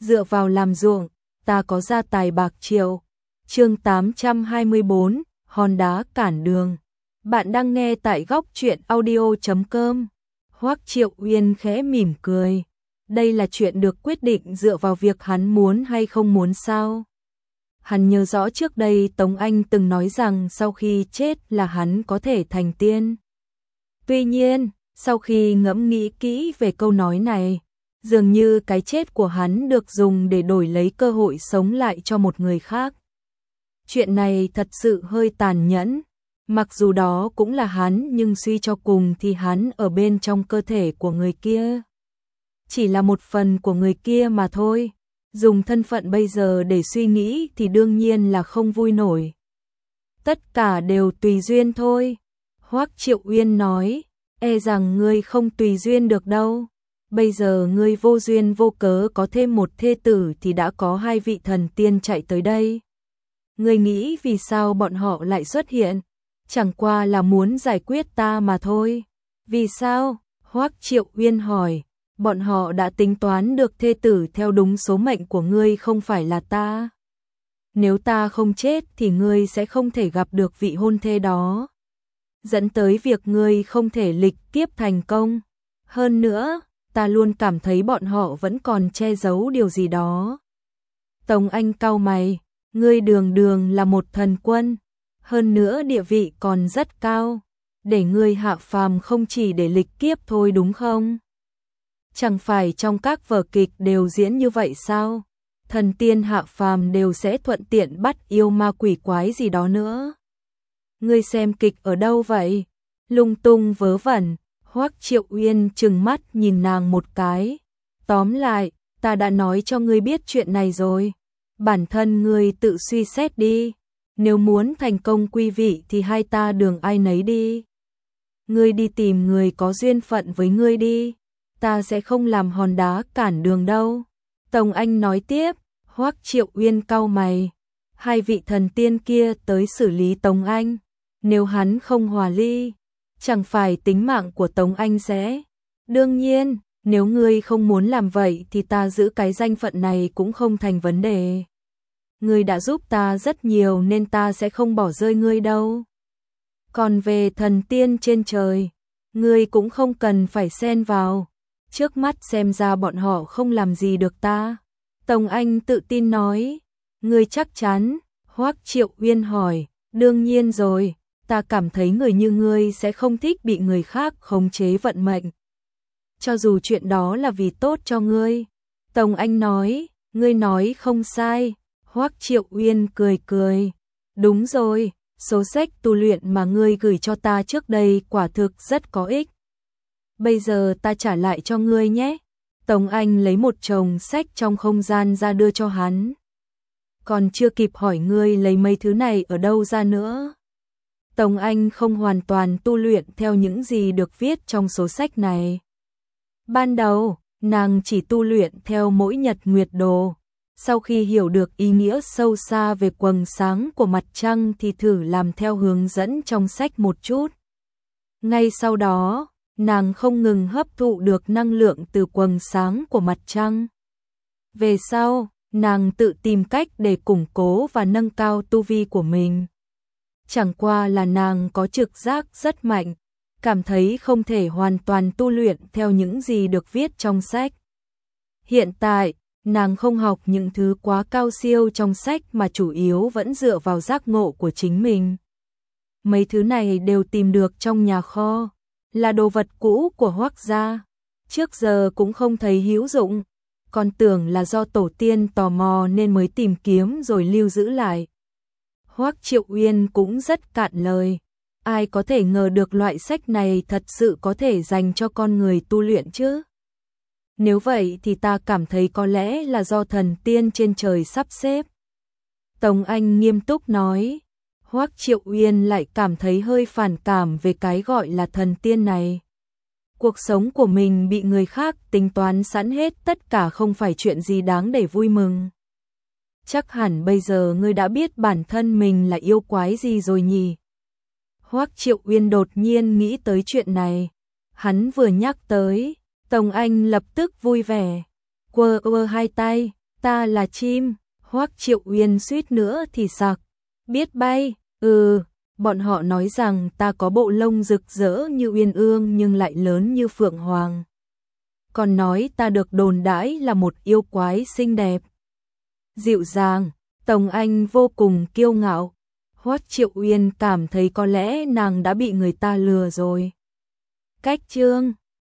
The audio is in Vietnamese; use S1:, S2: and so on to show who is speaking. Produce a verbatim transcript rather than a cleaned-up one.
S1: dựa vào làm ruộng, ta có gia tài bạc triệu. Chương tám trăm hai mươi bốn, hòn đá cản đường. Bạn đang nghe tại góc truyện audio chấm com. Hoắc Triệu Uyên khẽ mỉm cười. Đây là chuyện được quyết định dựa vào việc hắn muốn hay không muốn sao? Hắn nhớ rõ trước đây Tống Anh từng nói rằng sau khi chết là hắn có thể thành tiên. Tuy nhiên, sau khi ngẫm nghĩ kỹ về câu nói này, dường như cái chết của hắn được dùng để đổi lấy cơ hội sống lại cho một người khác. Chuyện này thật sự hơi tàn nhẫn, mặc dù đó cũng là hắn nhưng suy cho cùng thì hắn ở bên trong cơ thể của người kia. Chỉ là một phần của người kia mà thôi, dùng thân phận bây giờ để suy nghĩ thì đương nhiên là không vui nổi. Tất cả đều tùy duyên thôi, Hoắc Triệu Uyên nói, e rằng ngươi không tùy duyên được đâu. Bây giờ ngươi vô duyên vô cớ có thêm một thê tử thì đã có hai vị thần tiên chạy tới đây. Ngươi nghĩ vì sao bọn họ lại xuất hiện? Chẳng qua là muốn giải quyết ta mà thôi. Vì sao? Hoắc Triệu Uyên hỏi. Bọn họ đã tính toán được thê tử theo đúng số mệnh của ngươi không phải là ta. Nếu ta không chết thì ngươi sẽ không thể gặp được vị hôn thê đó, dẫn tới việc ngươi không thể lịch kiếp thành công. Hơn nữa, ta luôn cảm thấy bọn họ vẫn còn che giấu điều gì đó. Tống Anh cau mày, ngươi đường đường là một thần quân, hơn nữa địa vị còn rất cao, để ngươi hạ phàm không chỉ để lịch kiếp thôi đúng không? Chẳng phải trong các vở kịch đều diễn như vậy sao? Thần tiên hạ phàm đều sẽ thuận tiện bắt yêu ma quỷ quái gì đó nữa. Ngươi xem kịch ở đâu vậy? Lung tung vớ vẩn. Hoắc Triệu Uyên trừng mắt nhìn nàng một cái. Tóm lại, ta đã nói cho ngươi biết chuyện này rồi. Bản thân ngươi tự suy xét đi. Nếu muốn thành công quý vị thì hai ta đường ai nấy đi. Ngươi đi tìm người có duyên phận với ngươi đi. Ta sẽ không làm hòn đá cản đường đâu. Tống Anh nói tiếp. Hoắc Triệu Uyên cau mày. Hai vị thần tiên kia tới xử lý Tống Anh. Nếu hắn không hòa ly, chẳng phải tính mạng của Tống Anh sẽ. Đương nhiên, nếu ngươi không muốn làm vậy thì ta giữ cái danh phận này cũng không thành vấn đề. Ngươi đã giúp ta rất nhiều nên ta sẽ không bỏ rơi ngươi đâu. Còn về thần tiên trên trời, ngươi cũng không cần phải xen vào. Trước mắt xem ra bọn họ không làm gì được ta. Tống Anh tự tin nói. Ngươi chắc chắn? Hoắc Triệu Uyên hỏi. Đương nhiên rồi. Ta cảm thấy người như ngươi sẽ không thích bị người khác khống chế vận mệnh. Cho dù chuyện đó là vì tốt cho ngươi. Tống Anh nói, ngươi nói không sai. Hoắc Triệu Uyên cười cười. Đúng rồi, số sách tu luyện mà ngươi gửi cho ta trước đây quả thực rất có ích. Bây giờ ta trả lại cho ngươi nhé. Tống Anh lấy một chồng sách trong không gian ra đưa cho hắn. Còn chưa kịp hỏi ngươi lấy mấy thứ này ở đâu ra nữa. Tống Anh không hoàn toàn tu luyện theo những gì được viết trong số sách này. Ban đầu, nàng chỉ tu luyện theo mỗi nhật nguyệt đồ. Sau khi hiểu được ý nghĩa sâu xa về quầng sáng của mặt trăng thì thử làm theo hướng dẫn trong sách một chút. Ngay sau đó, nàng không ngừng hấp thụ được năng lượng từ quầng sáng của mặt trăng. Về sau, nàng tự tìm cách để củng cố và nâng cao tu vi của mình. Chẳng qua là nàng có trực giác rất mạnh, cảm thấy không thể hoàn toàn tu luyện theo những gì được viết trong sách. Hiện tại, nàng không học những thứ quá cao siêu trong sách mà chủ yếu vẫn dựa vào giác ngộ của chính mình. Mấy thứ này đều tìm được trong nhà kho, là đồ vật cũ của Hoắc gia, trước giờ cũng không thấy hữu dụng, còn tưởng là do tổ tiên tò mò nên mới tìm kiếm rồi lưu giữ lại. Hoắc Triệu Uyên cũng rất cạn lời, ai có thể ngờ được loại sách này thật sự có thể dành cho con người tu luyện chứ? Nếu vậy thì ta cảm thấy có lẽ là do thần tiên trên trời sắp xếp. Tống Anh nghiêm túc nói. Hoắc Triệu Uyên lại cảm thấy hơi phản cảm về cái gọi là thần tiên này. Cuộc sống của mình bị người khác tính toán sẵn hết, tất cả không phải chuyện gì đáng để vui mừng. Chắc hẳn bây giờ ngươi đã biết bản thân mình là yêu quái gì rồi nhỉ? Hoắc Triệu Uyên đột nhiên nghĩ tới chuyện này. Hắn vừa nhắc tới, Tống Anh lập tức vui vẻ, quơ quơ hai tay, Ta là chim, Hoắc Triệu Uyên suýt nữa thì sặc. Biết bay, ừ, bọn họ nói rằng ta có bộ lông rực rỡ như uyên ương nhưng lại lớn như phượng hoàng. Còn nói ta được đồn đãi là một yêu quái xinh đẹp, dịu dàng. Tống Anh vô cùng kiêu ngạo. Hoắc Triệu Uyên cảm thấy có lẽ nàng đã bị người ta lừa rồi. Cách chương